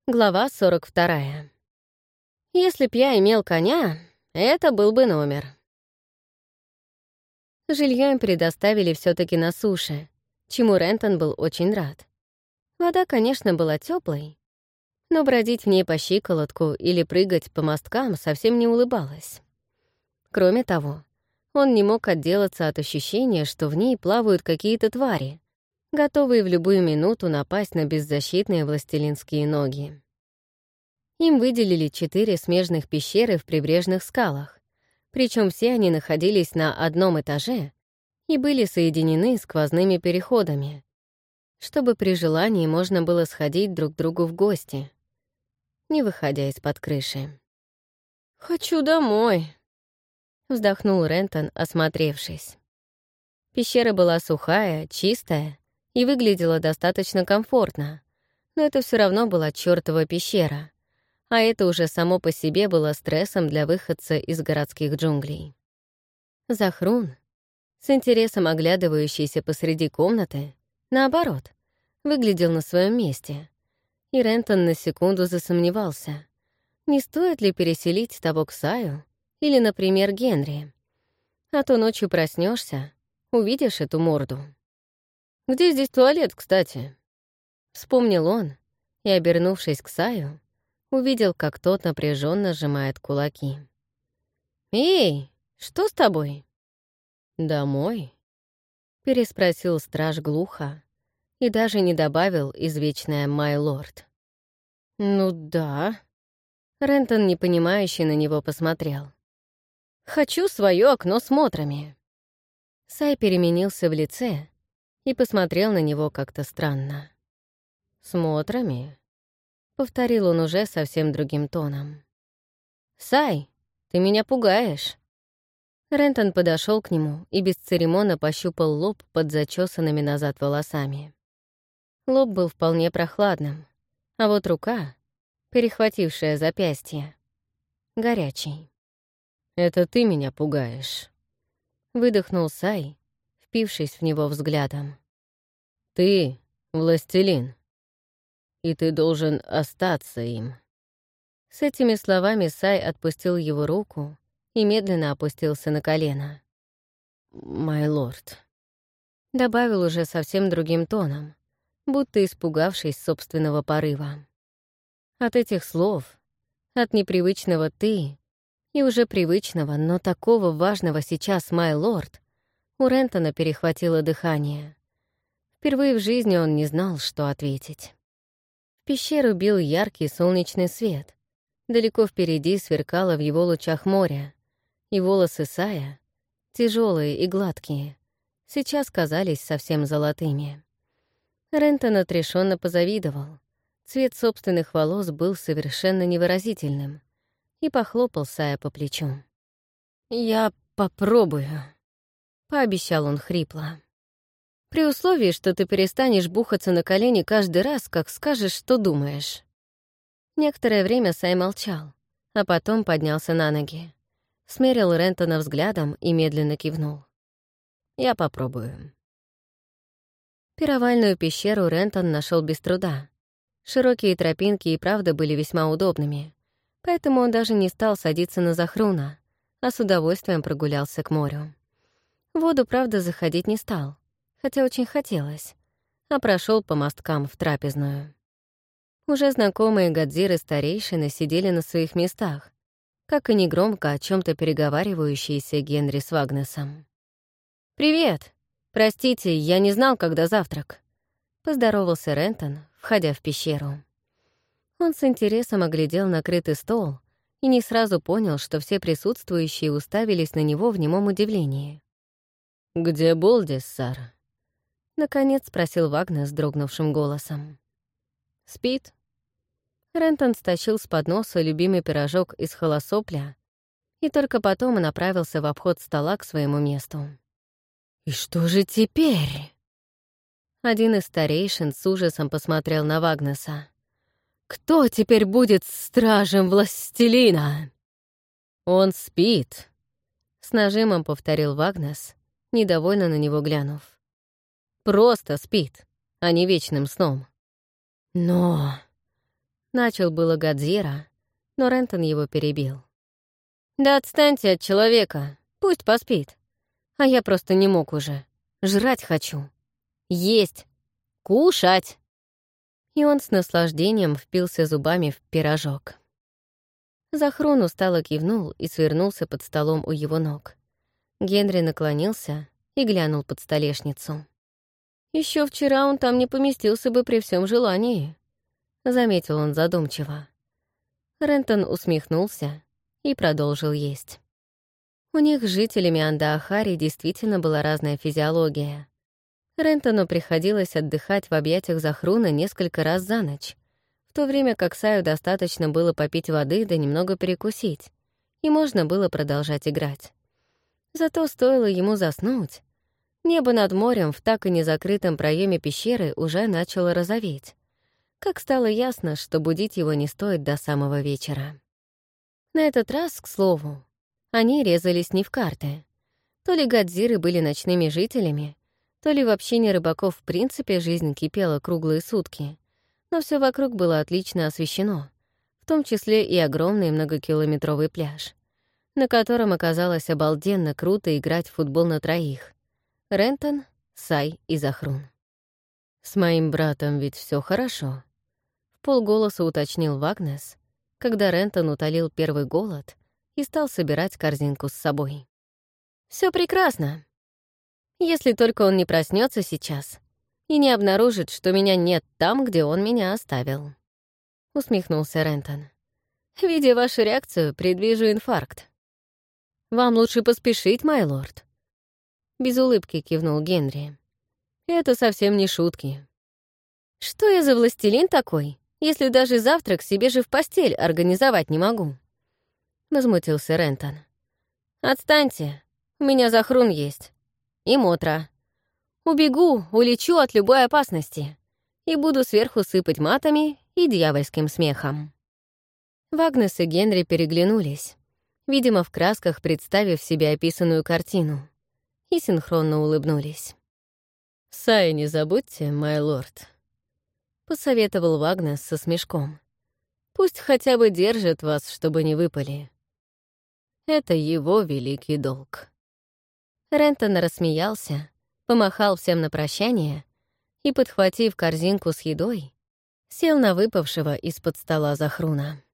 Глава 42. Если б я имел коня, это был бы номер. Жилье им предоставили все таки на суше, чему Рентон был очень рад. Вода, конечно, была теплой, но бродить в ней по щиколотку или прыгать по мосткам совсем не улыбалось. Кроме того, он не мог отделаться от ощущения, что в ней плавают какие-то твари, готовые в любую минуту напасть на беззащитные властелинские ноги. Им выделили 4 смежных пещеры в прибрежных скалах, причем все они находились на одном этаже и были соединены сквозными переходами, чтобы при желании можно было сходить друг к другу в гости, не выходя из-под крыши. «Хочу домой», — вздохнул Рентон, осмотревшись. Пещера была сухая, чистая и выглядела достаточно комфортно, но это все равно была чёртова пещера, а это уже само по себе было стрессом для выходца из городских джунглей. Захрун, с интересом оглядывающийся посреди комнаты, наоборот, выглядел на своем месте, и Рентон на секунду засомневался, не стоит ли переселить того к Саю или, например, Генри, а то ночью проснешься, увидишь эту морду. «Где здесь туалет, кстати?» Вспомнил он и, обернувшись к Саю, увидел, как тот напряженно сжимает кулаки. «Эй, что с тобой?» «Домой?» — переспросил страж глухо и даже не добавил извечное «май лорд». «Ну да». Рентон, непонимающе, на него посмотрел. «Хочу свое окно с мотрами». Сай переменился в лице и посмотрел на него как-то странно. «С мотрами?» — повторил он уже совсем другим тоном. «Сай, ты меня пугаешь». Рентон подошел к нему и бесцеремонно пощупал лоб под зачесанными назад волосами. Лоб был вполне прохладным, а вот рука, перехватившая запястье, горячий. «Это ты меня пугаешь», — выдохнул Сай, впившись в него взглядом. «Ты — властелин, и ты должен остаться им». С этими словами Сай отпустил его руку и медленно опустился на колено. «Май лорд», — добавил уже совсем другим тоном, будто испугавшись собственного порыва. От этих слов, от непривычного «ты» и уже привычного, но такого важного сейчас «май лорд», у Рентона перехватило дыхание. Впервые в жизни он не знал, что ответить. В пещеру бил яркий солнечный свет. Далеко впереди сверкало в его лучах море, и волосы Сая, тяжелые и гладкие, сейчас казались совсем золотыми. Рентон отрешенно позавидовал. Цвет собственных волос был совершенно невыразительным, и похлопал Сая по плечу. «Я попробую», — пообещал он хрипло. «При условии, что ты перестанешь бухаться на колени каждый раз, как скажешь, что думаешь». Некоторое время Сай молчал, а потом поднялся на ноги. Смерил Рентона взглядом и медленно кивнул. «Я попробую». Пировальную пещеру Рентон нашел без труда. Широкие тропинки и правда были весьма удобными, поэтому он даже не стал садиться на Захруна, а с удовольствием прогулялся к морю. В воду, правда, заходить не стал, хотя очень хотелось, а прошел по мосткам в трапезную. Уже знакомые Годзиры-старейшины сидели на своих местах, как и негромко о чем то переговаривающиеся Генри с Вагнесом. «Привет! Простите, я не знал, когда завтрак», — поздоровался Рентон, входя в пещеру. Он с интересом оглядел накрытый стол и не сразу понял, что все присутствующие уставились на него в немом удивлении. «Где Болдис, сэр?» — наконец спросил Вагнес дрогнувшим голосом. «Спит?» Рентон стащил с подноса любимый пирожок из холосопля и только потом направился в обход стола к своему месту. «И что же теперь?» Один из старейшин с ужасом посмотрел на Вагнеса. «Кто теперь будет стражем властелина?» «Он спит», — с нажимом повторил Вагнес, недовольно на него глянув. «Просто спит, а не вечным сном». «Но...» Начал было Годзира, но Рентон его перебил. «Да отстаньте от человека, пусть поспит. А я просто не мог уже. Жрать хочу. Есть. Кушать!» И он с наслаждением впился зубами в пирожок. Захрун устало кивнул и свернулся под столом у его ног. Генри наклонился и глянул под столешницу. Еще вчера он там не поместился бы при всем желании», — заметил он задумчиво. Рентон усмехнулся и продолжил есть. У них с жителями Андаахари действительно была разная физиология. Рентону приходилось отдыхать в объятиях Захруна несколько раз за ночь, в то время как Саю достаточно было попить воды да немного перекусить, и можно было продолжать играть. Зато стоило ему заснуть, небо над морем в так и не закрытом проеме пещеры уже начало розоветь, как стало ясно, что будить его не стоит до самого вечера. На этот раз, к слову, они резались не в карты. То ли Годзиры были ночными жителями, то ли в общине рыбаков в принципе жизнь кипела круглые сутки, но все вокруг было отлично освещено, в том числе и огромный многокилометровый пляж, на котором оказалось обалденно круто играть в футбол на троих. Рентон, Сай и Захрун. «С моим братом ведь все хорошо», — вполголоса уточнил Вагнес, когда Рентон утолил первый голод и стал собирать корзинку с собой. Все прекрасно. Если только он не проснется сейчас и не обнаружит, что меня нет там, где он меня оставил», — усмехнулся Рентон. «Видя вашу реакцию, предвижу инфаркт». «Вам лучше поспешить, май лорд», — без улыбки кивнул Генри. «Это совсем не шутки». «Что я за властелин такой, если даже завтрак себе же в постель организовать не могу?» — возмутился Рентон. «Отстаньте, у меня Захрун есть. И Мотра. Убегу, улечу от любой опасности и буду сверху сыпать матами и дьявольским смехом». Вагнес и Генри переглянулись, видимо, в красках представив себе описанную картину, и синхронно улыбнулись. «Сай, не забудьте, май лорд», — посоветовал Вагнес со смешком. «Пусть хотя бы держит вас, чтобы не выпали. Это его великий долг». Рентон рассмеялся, помахал всем на прощание и, подхватив корзинку с едой, сел на выпавшего из-под стола Захруна.